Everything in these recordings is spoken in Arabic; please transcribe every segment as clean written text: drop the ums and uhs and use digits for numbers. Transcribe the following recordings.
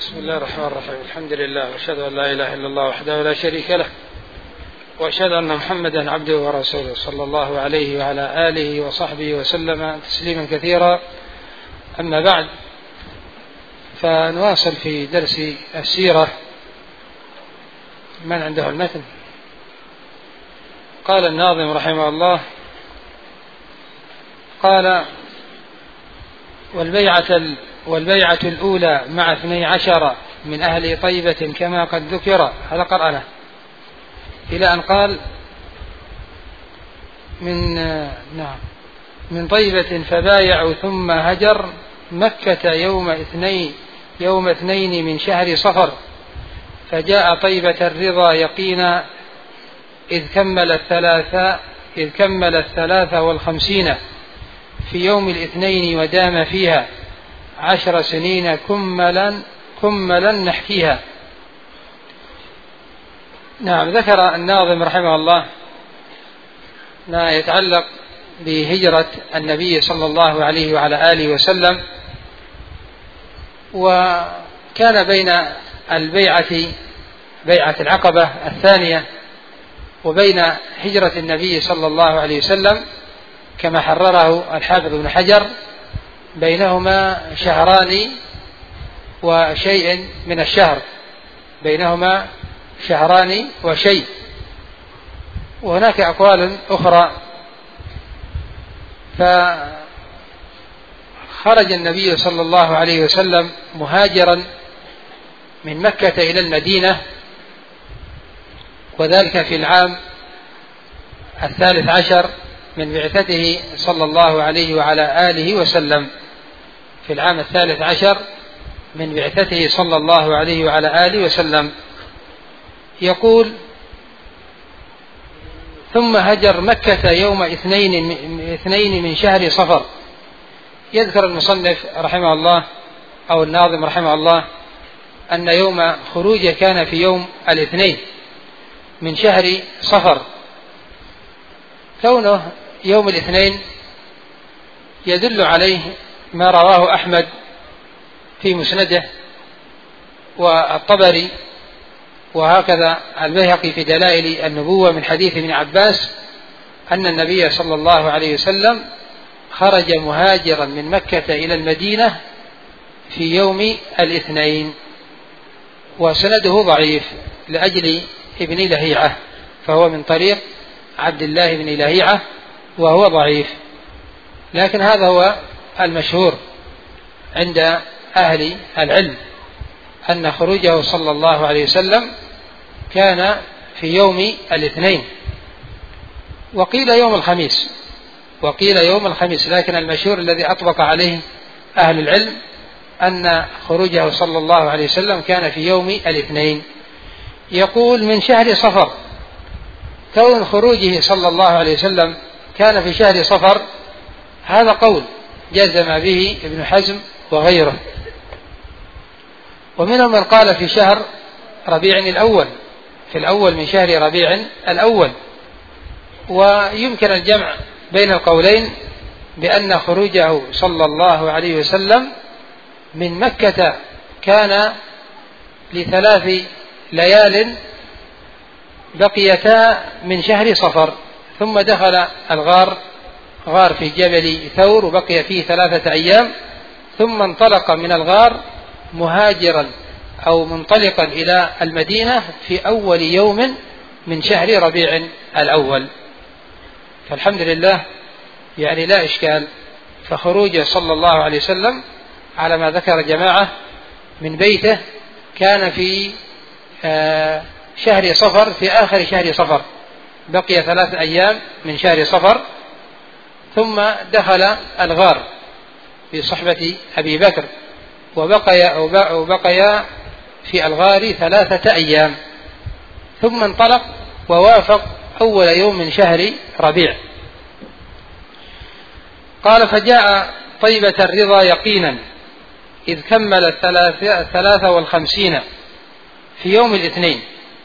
بسم الله الرحمن الرحيم. الحمد لله وأشهد أن لا إله إلا الله وحده لا شريك له، وأشهد أن محمدا عبده ورسوله صلى الله عليه وعلى آله وصحبه وسلم تسليما كثيرا. أما بعد، فنواصل في درس السيرة. من عنده المتن؟ قال الناظم رحمه الله: قال: والبيعة الأولى مع 12 من أهل طيبة كما قد ذكر. هذا قرأنا إلى أن قال: من طيبة فبايعوا ثم هجر مكة يوم 2 من شهر صفر، فجاء طيبة الرضا يقينا إذ كمل 53 في يوم 2 ودام فيها 10 سنين كملا نحكيها. نعم، ذكر الناظم رحمه الله ما يتعلق بهجرة النبي صلى الله عليه وعلى آله وسلم، وكان بين بيعة العقبة الثانية وبين هجرة النبي صلى الله عليه وسلم كما حرره الحافظ ابن حجر بينهما 2 شهر وشيء من الشهر، بينهما 2 شهر وشيء. وهناك أقوال أخرى. فخرج النبي صلى الله عليه وسلم مهاجرا من مكة إلى المدينة، وذلك في العام 13 من بعثته صلى الله عليه وعلى آله وسلم، في العام 13 من بعثته صلى الله عليه وعلى آله وسلم. يقول: ثم هجر مكة يوم 2 من شهر صفر. يذكر المصنف رحمه الله أو الناظم رحمه الله أن يوم خروجه كان في يوم 2 من شهر صفر. كونه يوم 2 يدل عليه ما رواه أحمد في مسنده والطبري، وهكذا البيهقي في دلائل النبوة من حديث ابن عباس أن النبي صلى الله عليه وسلم خرج مهاجرا من مكة إلى المدينة في يوم 2، وسنده ضعيف لأجل ابن لهيعة، فهو من طريق عبد الله بن لهيعة وهو ضعيف. لكن هذا هو المشهور عند أهل العلم أن خروجه صلى الله عليه وسلم كان في يوم 2، وقيل يوم الخميس، لكن المشهور الذي أطبق عليه أهل العلم أن خروجه صلى الله عليه وسلم كان في يوم 2. يقول: من شهر صفر. كون خروجه صلى الله عليه وسلم كان في شهر صفر هذا قول جزم به ابن حزم وغيره، ومنهم من قال في شهر ربيع الأول، في الأول من شهر ربيع الأول. ويمكن الجمع بين القولين بأن خروجه صلى الله عليه وسلم من مكة كان ل3 ليال بقيتا من شهر صفر، ثم دخل الغار، غار في جبل ثور، وبقي فيه 3 أيام، ثم انطلق من الغار مهاجرا أو منطلقا إلى المدينة في أول يوم من شهر ربيع الأول. فالحمد لله يعني لا إشكال، فخروجه صلى الله عليه وسلم على ما ذكر جماعة من بيته كان في شهر صفر، في آخر شهر صفر، بقي 3 أيام من شهر صفر، ثم دخل الغار في صحبة أبي بكر، وبقي في الغار 3 أيام، ثم انطلق ووافق أول يوم من شهر ربيع. قال: فجاء طيبة الرضا يقينا إذ كمل 53 في يوم 2.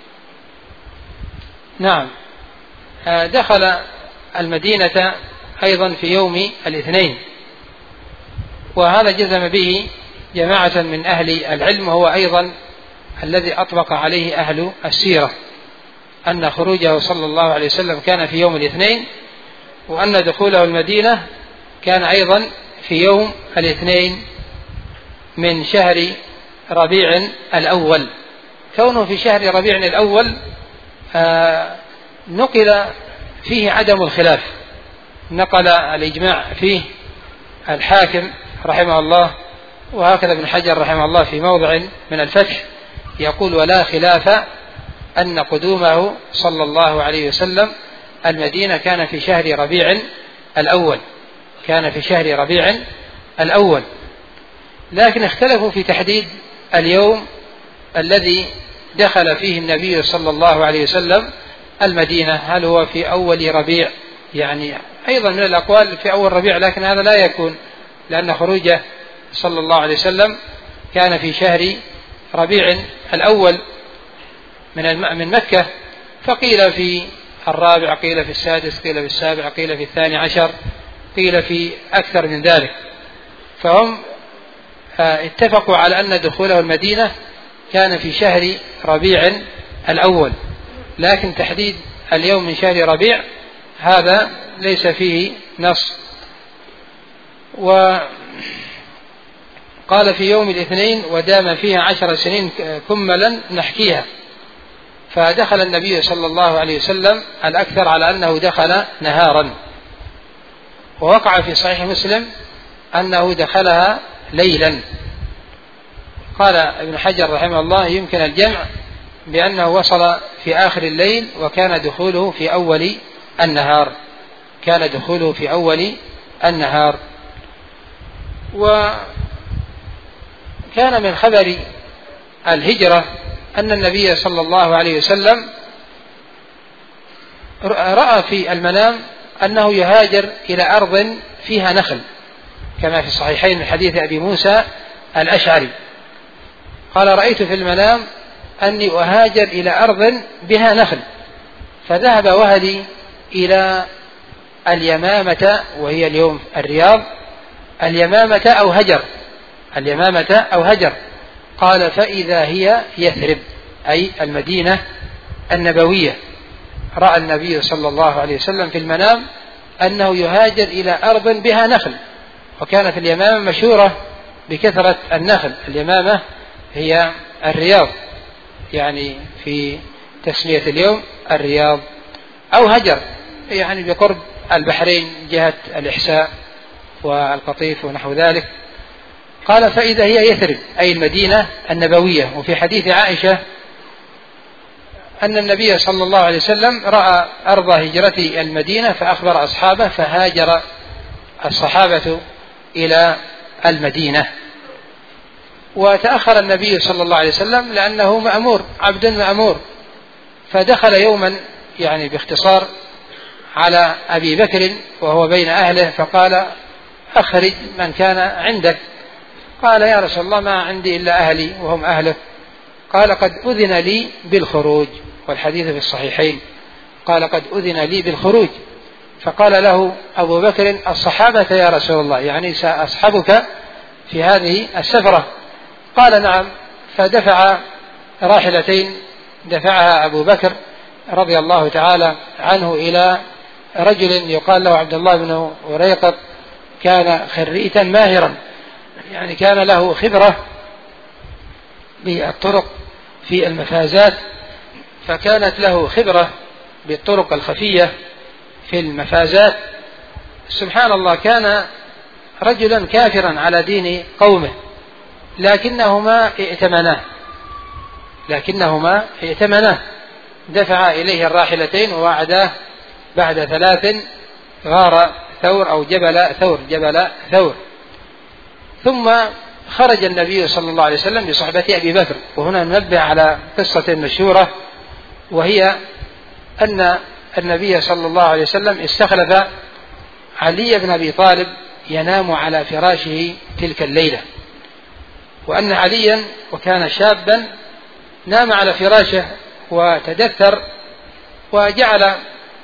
نعم، دخل المدينة أيضا في يوم 2، وهذا جزم به جماعة من أهل العلم، وهو أيضا الذي أطبق عليه أهل السيرة، أن خروجه صلى الله عليه وسلم كان في يوم الاثنين، وأن دخوله المدينة كان أيضا في يوم الاثنين من شهر ربيع الأول. كونه في شهر ربيع الأول نقل فيه عدم الخلاف، نقل الإجماع فيه الحاكم رحمه الله، وهكذا ابن حجر رحمه الله في موضع من الفتح يقول: ولا خلاف أن قدومه صلى الله عليه وسلم المدينة كان في شهر ربيع الأول، كان في شهر ربيع الأول. لكن اختلفوا في تحديد اليوم الذي دخل فيه النبي صلى الله عليه وسلم المدينة، هل هو في أول ربيع؟ يعني أيضا من الأقوال في أول ربيع، لكن هذا لا يكون، لأن خروجه صلى الله عليه وسلم كان في شهر ربيع الأول من مكة، فقيل في الرابع، قيل في السادس، قيل في السابع، قيل في الثاني عشر، قيل في أكثر من ذلك. فهم اتفقوا على أن دخوله المدينة كان في شهر ربيع الأول، لكن تحديد اليوم من شهر ربيع هذا ليس فيه نص. وقال في يوم الاثنين: ودام فيها 10 سنين كملا نحكيها. فدخل النبي صلى الله عليه وسلم الأكثر على أنه دخل نهارا، ووقع في صحيح مسلم أنه دخلها ليلا. قال ابن حجر رحمه الله: يمكن الجمع بأنه وصل في آخر الليل، وكان دخوله في أول النهار، كان دخوله في أول النهار. وكان من خبر الهجرة أن النبي صلى الله عليه وسلم رأى في المنام أنه يهاجر إلى أرض فيها نخل، كما في الصحيحين من حديث أبي موسى الأشعري قال: رأيت في المنام أني أهاجر إلى أرض بها نخل، فذهب وهلي إلى اليمامة، وهي اليوم الرياض، اليمامة أو هجر، اليمامة أو هجر. قال: فإذا هي يثرب، أي المدينة النبوية. رأى النبي صلى الله عليه وسلم في المنام أنه يهاجر إلى أرض بها نخل، وكانت اليمامة مشهورة بكثرة النخل. اليمامة هي الرياض، يعني في تسمية اليوم الرياض، أو هجر يعني بقرب البحرين جهة الإحساء والقطيف ونحو ذلك. قال: فإذا هي يثرب، أي المدينة النبوية. وفي حديث عائشة أن النبي صلى الله عليه وسلم رأى أرض هجرة المدينة فأخبر أصحابه، فهاجر الصحابة إلى المدينة. وتأخر النبي صلى الله عليه وسلم لأنه مأمور، عبد مأمور، فدخل يوما يعني باختصار على أبي بكر وهو بين أهله، فقال: أخرج من كان عندك. قال: يا رسول الله ما عندي إلا أهلي وهم أهله. قال: قد أذن لي بالخروج، والحديث في الصحيحين. قال: قد أذن لي بالخروج. فقال له أبو بكر: الصحابة يا رسول الله، يعني سأصحبك في هذه السفرة. قال: نعم. فدفع راحلتين، دفعها أبو بكر رضي الله تعالى عنه إلى رجل يقال له عبد الله بن وريقط، كان خريتا ماهرا، يعني كان له خبرة بالطرق في المفازات، فكانت له خبرة بالطرق الخفية في المفازات. سبحان الله، كان رجلا كافرا على دين قومه، لكنهما ائتمناه، دفع إليه الراحلتين ووعداه بعد 3 غار ثور أو جبل ثور. ثم خرج النبي صلى الله عليه وسلم بصحبة أبي بكر. وهنا ننبه على قصة مشهورة، وهي أن النبي صلى الله عليه وسلم استخلف علي بن أبي طالب ينام على فراشه تلك الليلة، وأن عليا وكان شابا نام على فراشه وتدثر، وجعل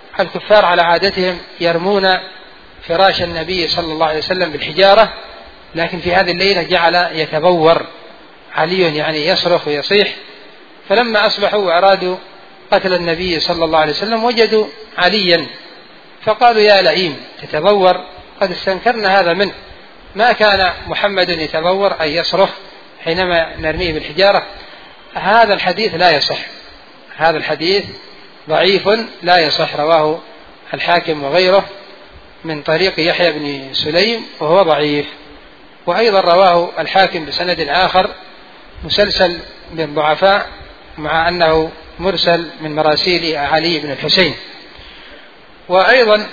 الكفار على عادتهم يرمون فراش النبي صلى الله عليه وسلم بالحجارة لكن في هذه الليلة جعل يتبور علي، يعني يصرخ ويصيح. فلما أصبحوا وأرادوا قتل النبي صلى الله عليه وسلم وجدوا عليا فقالوا يا لئيم تتبور، قد استنكرنا هذا منه، ما كان محمد يتبور أي يصرخ حينما نرميه بالحجارة. هذا الحديث لا يصح، هذا الحديث ضعيف لا يصح، رواه الحاكم وغيره من طريق يحيى بن سليم وهو ضعيف، وأيضا رواه الحاكم بسند آخر مسلسل بالضعفاء مع أنه مرسل من مراسيل علي بن الحسين. وأيضا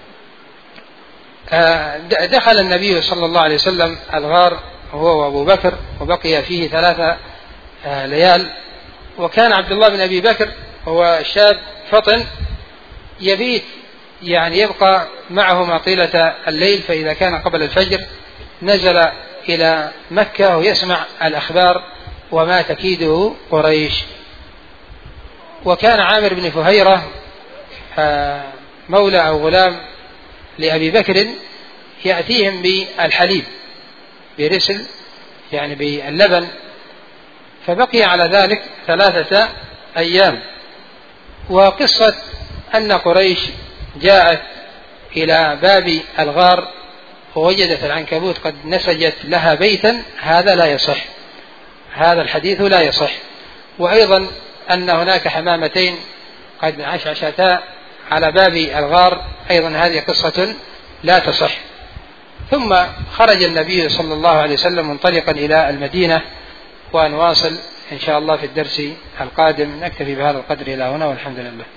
دخل النبي صلى الله عليه وسلم الغار هو وأبو بكر وبقي فيه 3 ليال، وكان عبد الله بن أبي بكر هو شاب فطن يبيت يعني يبقى معهما طيلة الليل، فإذا كان قبل الفجر نزل إلى مكة ويسمع الأخبار وما تكيده قريش. وكان عامر بن فهيرة مولى أو غلام لأبي بكر يأتيهم بالحليب برسل يعني باللبن، فبقي على ذلك 3 أيام. وقصة أن قريش جاءت إلى باب الغار ووجدت العنكبوت قد نسجت لها بيتا، هذا لا يصح، هذا الحديث لا يصح. وأيضا أن هناك حمامتين قد عشعشتا على باب الغار، أيضا هذه قصة لا تصح. ثم خرج النبي صلى الله عليه وسلم منطلقا إلى المدينة، ونواصل إن شاء الله في الدرس القادم. نكتفي بهذا القدر إلى هنا والحمد لله.